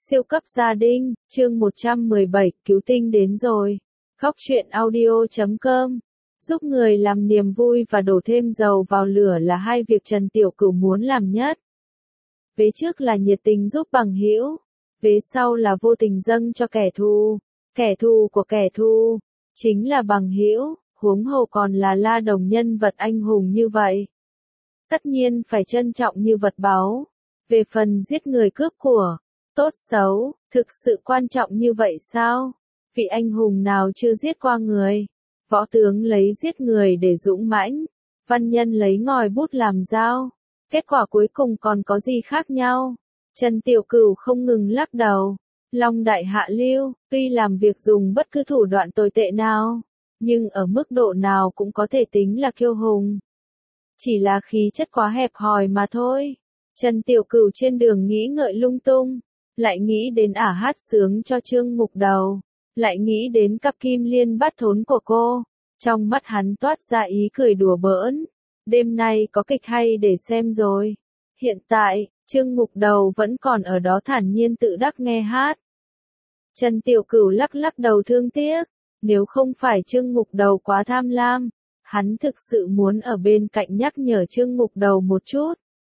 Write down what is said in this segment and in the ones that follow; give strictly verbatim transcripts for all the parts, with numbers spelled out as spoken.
Siêu cấp gia đình, chương một trăm mười bảy, cứu tinh đến rồi. Góc truyện audio chấm com. Giúp người làm niềm vui và đổ thêm dầu vào lửa là hai việc Trần Tiểu Cửu muốn làm nhất. Vế trước là nhiệt tình giúp bằng hữu, vế sau là vô tình dâng cho kẻ thù. Kẻ thù của kẻ thù chính là bằng hữu, huống hồ còn là La Đồng nhân vật anh hùng như vậy. Tất nhiên phải trân trọng như vật báu. Về phần giết người cướp của, tốt xấu, thực sự quan trọng như vậy sao? Vị anh hùng nào chưa giết qua người? Võ tướng lấy giết người để dũng mãnh, văn nhân lấy ngòi bút làm dao. Kết quả cuối cùng còn có gì khác nhau? Trần Tiểu Cửu không ngừng lắc đầu. Long đại hạ lưu, tuy làm việc dùng bất cứ thủ đoạn tồi tệ nào, nhưng ở mức độ nào cũng có thể tính là kiêu hùng. Chỉ là khí chất quá hẹp hòi mà thôi. Trần Tiểu Cửu trên đường nghĩ ngợi lung tung, lại nghĩ đến ả hát sướng cho Trương Ngục Đầu, lại nghĩ đến cặp kim liên bắt thốn của cô. Trong mắt hắn toát ra ý cười đùa bỡn. Đêm nay có kịch hay để xem rồi. Hiện tại, Trương Ngục Đầu vẫn còn ở đó thản nhiên tự đắc nghe hát. Trần Tiểu Cửu lắc lắc đầu thương tiếc. Nếu không phải Trương Ngục Đầu quá tham lam, hắn thực sự muốn ở bên cạnh nhắc nhở Trương Ngục Đầu một chút,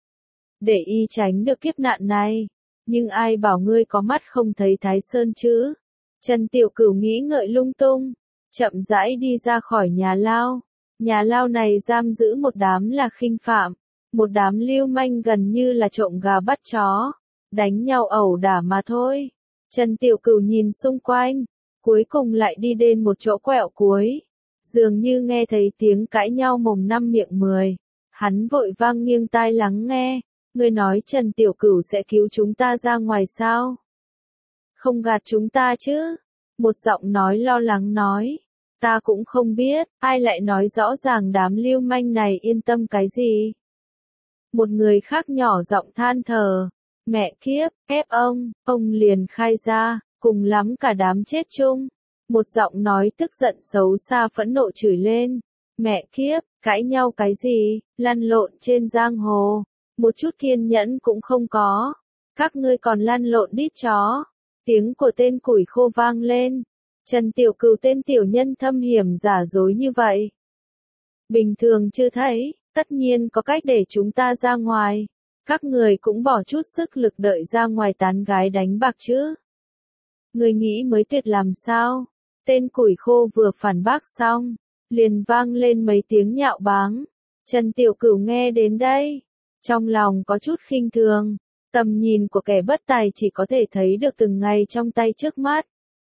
để y tránh được kiếp nạn này. Nhưng ai bảo ngươi có mắt không thấy Thái Sơn chứ? Trần Tiểu Cửu nghĩ ngợi lung tung, chậm rãi đi ra khỏi nhà lao. Nhà lao này giam giữ một đám là khinh phạm, một đám lưu manh gần như là trộm gà bắt chó, đánh nhau ẩu đả mà thôi. Trần Tiểu Cửu nhìn xung quanh, cuối cùng lại đi đến một chỗ quẹo cuối, dường như nghe thấy tiếng cãi nhau mồm năm miệng mười. Hắn vội vang nghiêng tai lắng nghe. Ngươi nói Trần Tiểu Cửu sẽ cứu chúng ta ra ngoài sao? Không gạt chúng ta chứ? Một giọng nói lo lắng nói. Ta cũng không biết, ai lại nói rõ ràng đám lưu manh này yên tâm cái gì? Một người khác nhỏ giọng than thở. Mẹ kiếp, ép ông, ông liền khai ra, cùng lắm cả đám chết chung. Một giọng nói tức giận xấu xa phẫn nộ chửi lên. Mẹ kiếp, cãi nhau cái gì, lăn lộn trên giang hồ. Một chút kiên nhẫn cũng không có. Các ngươi còn lăn lộn đít chó. Tiếng của tên củi khô vang lên. Trần Tiểu Cửu tên tiểu nhân thâm hiểm giả dối như vậy. Bình thường chưa thấy, tất nhiên có cách để chúng ta ra ngoài. Các người cũng bỏ chút sức lực đợi ra ngoài tán gái đánh bạc chứ. Người nghĩ mới tuyệt làm sao? Tên củi khô vừa phản bác xong, liền vang lên mấy tiếng nhạo báng. Trần Tiểu Cửu nghe đến đây, trong lòng có chút khinh thường, tầm nhìn của kẻ bất tài chỉ có thể thấy được từng ngày trong tay trước mắt.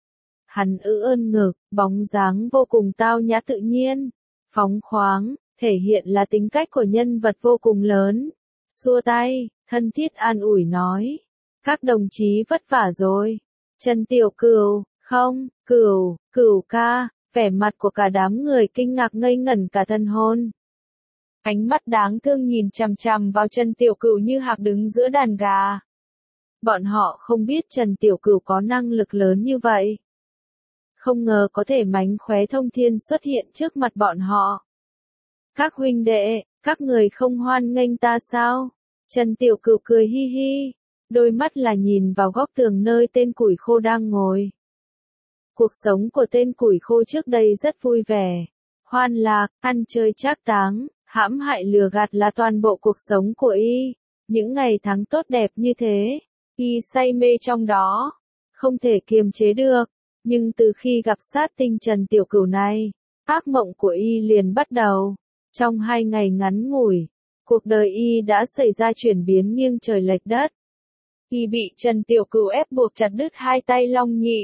Hắn ư ơn ngực, bóng dáng vô cùng tao nhã tự nhiên, phóng khoáng, thể hiện là tính cách của nhân vật vô cùng lớn. Xua tay, thân thiết an ủi nói, các đồng chí vất vả rồi. Trần Tiểu Cửu, không, Cửu, Cửu ca, vẻ mặt của cả đám người kinh ngạc ngây ngẩn cả thần hồn. Ánh mắt đáng thương nhìn chằm chằm vào Trần Tiểu Cửu như hạc đứng giữa đàn gà. Bọn họ không biết Trần Tiểu Cửu có năng lực lớn như vậy. Không ngờ có thể mánh khóe thông thiên xuất hiện trước mặt bọn họ. Các huynh đệ, các người không hoan nghênh ta sao? Trần Tiểu Cửu cười hi hi, đôi mắt là nhìn vào góc tường nơi tên củi khô đang ngồi. Cuộc sống của tên củi khô trước đây rất vui vẻ, hoan lạc, ăn chơi trác táng. Hãm hại lừa gạt là toàn bộ cuộc sống của y. Những ngày tháng tốt đẹp như thế, y say mê trong đó, không thể kiềm chế được. Nhưng từ khi gặp sát tinh Trần Tiểu Cửu này, ác mộng của y liền bắt đầu. Trong hai ngày ngắn ngủi, cuộc đời y đã xảy ra chuyển biến nghiêng trời lệch đất. Y bị Trần Tiểu Cửu ép buộc chặt đứt hai tay Long Nhị.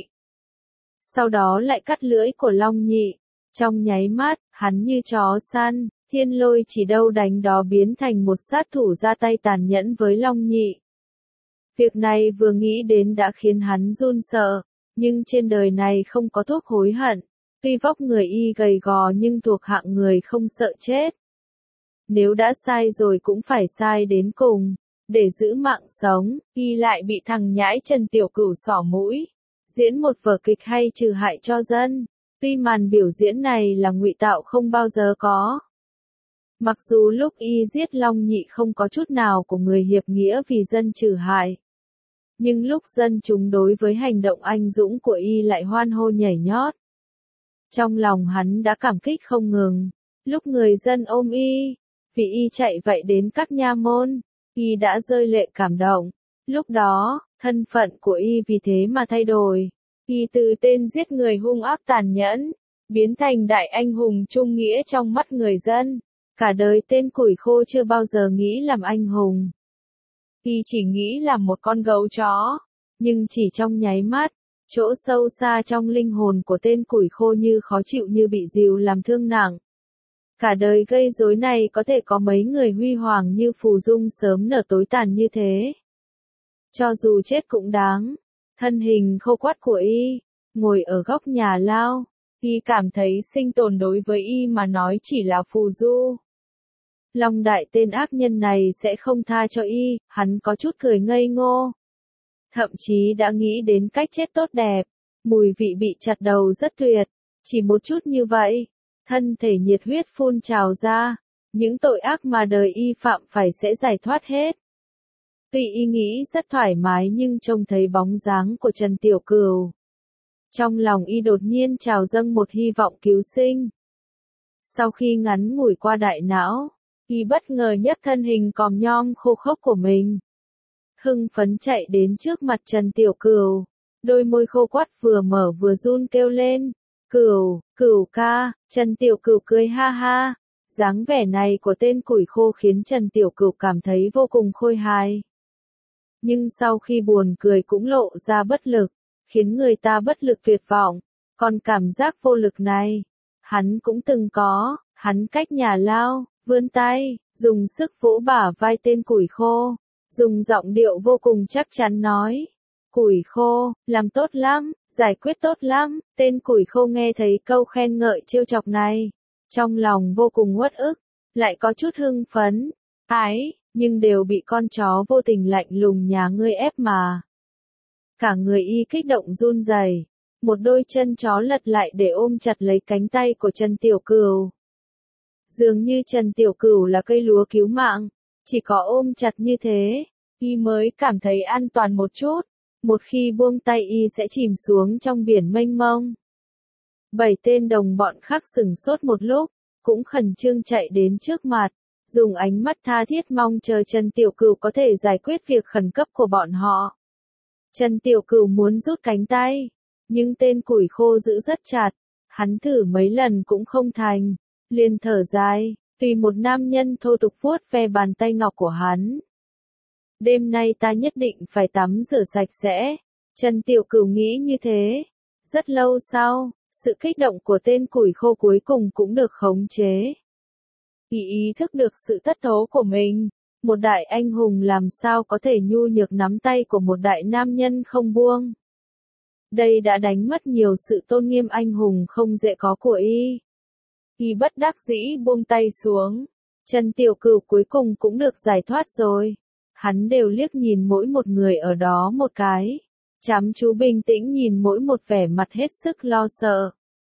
Sau đó lại cắt lưỡi của Long Nhị. Trong nháy mắt, hắn như chó săn. Thiên Lôi chỉ đâu đánh đó biến thành một sát thủ ra tay tàn nhẫn với Long Nhị. Việc này vừa nghĩ đến đã khiến hắn run sợ, nhưng trên đời này không có thuốc hối hận. Tuy vóc người y gầy gò nhưng thuộc hạng người không sợ chết. Nếu đã sai rồi cũng phải sai đến cùng, để giữ mạng sống, y lại bị thằng nhãi Trần Tiểu Cửu xỏ mũi, diễn một vở kịch hay trừ hại cho dân. Tuy màn biểu diễn này là ngụy tạo không bao giờ có. Mặc dù lúc y giết Long Nhị không có chút nào của người hiệp nghĩa vì dân trừ hại, nhưng lúc dân chúng đối với hành động anh dũng của y lại hoan hô nhảy nhót. Trong lòng hắn đã cảm kích không ngừng, lúc người dân ôm y, vì y chạy vậy đến các nha môn, y đã rơi lệ cảm động. Lúc đó, thân phận của y vì thế mà thay đổi, y từ tên giết người hung ác tàn nhẫn, biến thành đại anh hùng trung nghĩa trong mắt người dân. Cả đời tên củi khô chưa bao giờ nghĩ làm anh hùng. Y chỉ nghĩ làm một con gấu chó, nhưng chỉ trong nháy mắt, chỗ sâu xa trong linh hồn của tên củi khô như khó chịu như bị dìu làm thương nặng. Cả đời gây rối này có thể có mấy người huy hoàng như phù dung sớm nở tối tàn như thế. Cho dù chết cũng đáng. Thân hình khô quắt của y, ngồi ở góc nhà lao, y cảm thấy sinh tồn đối với y mà nói chỉ là phù du. Long đại tên ác nhân này sẽ không tha cho y, hắn có chút cười ngây ngô. Thậm chí đã nghĩ đến cách chết tốt đẹp, mùi vị bị chặt đầu rất tuyệt, chỉ một chút như vậy, thân thể nhiệt huyết phun trào ra, những tội ác mà đời y phạm phải sẽ giải thoát hết. Tuy y nghĩ rất thoải mái nhưng trông thấy bóng dáng của Trần Tiểu Cửu. Trong lòng y đột nhiên trào dâng một hy vọng cứu sinh. Sau khi ngắn ngủi qua đại não, y bất ngờ nhấc thân hình còm nhom khô khốc của mình. Hưng phấn chạy đến trước mặt Trần Tiểu Cửu, đôi môi khô quắt vừa mở vừa run kêu lên. Cửu, Cửu ca, Trần Tiểu Cửu cười ha ha. Dáng vẻ này của tên củi khô khiến Trần Tiểu Cửu cảm thấy vô cùng khôi hài. Nhưng sau khi buồn cười cũng lộ ra bất lực, khiến người ta bất lực tuyệt vọng. Còn cảm giác vô lực này, hắn cũng từng có, hắn cách nhà lao, vươn tay, dùng sức vỗ bả vai tên củi khô, dùng giọng điệu vô cùng chắc chắn nói. Củi khô, làm tốt lắm, giải quyết tốt lắm. Tên củi khô nghe thấy câu khen ngợi trêu chọc này, trong lòng vô cùng uất ức, lại có chút hưng phấn, ái, nhưng đều bị con chó vô tình lạnh lùng nhà ngươi ép mà. Cả người y kích động run rẩy, một đôi chân chó lật lại để ôm chặt lấy cánh tay của Trần Tiểu Cửu. Dường như Trần Tiểu Cửu là cây lúa cứu mạng, chỉ có ôm chặt như thế, y mới cảm thấy an toàn một chút, một khi buông tay y sẽ chìm xuống trong biển mênh mông. Bảy tên đồng bọn khác sửng sốt một lúc, cũng khẩn trương chạy đến trước mặt, dùng ánh mắt tha thiết mong chờ Trần Tiểu Cửu có thể giải quyết việc khẩn cấp của bọn họ. Trần Tiểu Cửu muốn rút cánh tay, nhưng tên củi khô giữ rất chặt, hắn thử mấy lần cũng không thành, liền thở dài, vì một nam nhân thô tục vuốt ve bàn tay ngọc của hắn. Đêm nay ta nhất định phải tắm rửa sạch sẽ. Trần Tiểu Cửu nghĩ như thế. Rất lâu sau, sự kích động của tên củi khô cuối cùng cũng được khống chế. Y ý thức được sự thất thố của mình. Một đại anh hùng làm sao có thể nhu nhược nắm tay của một đại nam nhân không buông. Đây đã đánh mất nhiều sự tôn nghiêm anh hùng không dễ có của y. Y bất đắc dĩ buông tay xuống. Trần Tiểu Cửu cuối cùng cũng được giải thoát rồi. Hắn đều liếc nhìn mỗi một người ở đó một cái. Chăm chú bình tĩnh nhìn mỗi một vẻ mặt hết sức lo sợ.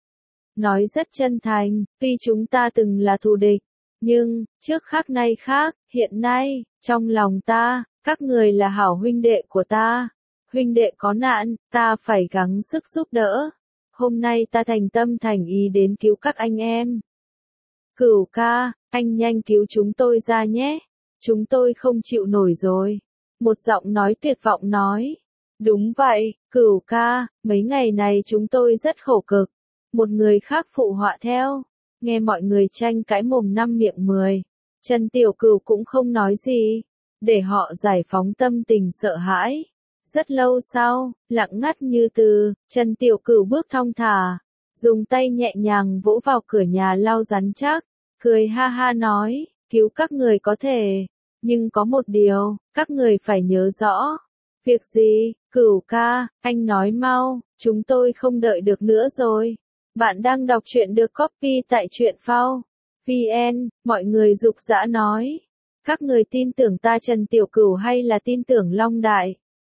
Nói rất chân thành, tuy chúng ta từng là thù địch, nhưng, trước khác nay khác, hiện nay, trong lòng ta, các người là hảo huynh đệ của ta. Huynh đệ có nạn, ta phải gắng sức giúp đỡ. Hôm nay ta thành tâm thành ý đến cứu các anh em. Cửu ca, anh nhanh cứu chúng tôi ra nhé. Chúng tôi không chịu nổi rồi. Một giọng nói tuyệt vọng nói. Đúng vậy, Cửu ca, mấy ngày này chúng tôi rất khổ cực. Một người khác phụ họa theo. Nghe mọi người tranh cãi mồm năm miệng mười. Trần Tiểu Cửu cũng không nói gì. Để họ giải phóng tâm tình sợ hãi. Rất lâu sau, lặng ngắt như từ, Trần Tiểu Cửu bước thong thả. Dùng tay nhẹ nhàng vỗ vào cửa nhà lao rắn chắc. Cười ha ha nói, cứu các người có thể. Nhưng có một điều, các người phải nhớ rõ. Việc gì, Cửu ca, anh nói mau, chúng tôi không đợi được nữa rồi. Bạn đang đọc truyện được copy tại truyện phao. vn, mọi người rục rã nói. Các người tin tưởng ta Trần Tiểu Cửu hay là tin tưởng Long Đại?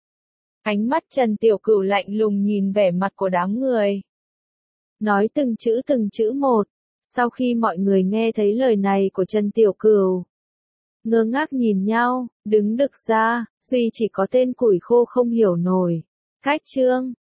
Ánh mắt Trần Tiểu Cửu lạnh lùng nhìn vẻ mặt của đám người. Nói từng chữ từng chữ một. Sau khi mọi người nghe thấy lời này của Trần Tiểu Cửu, ngơ ngác nhìn nhau, đứng đực ra, duy chỉ có tên củi khô không hiểu nổi. Khách trương,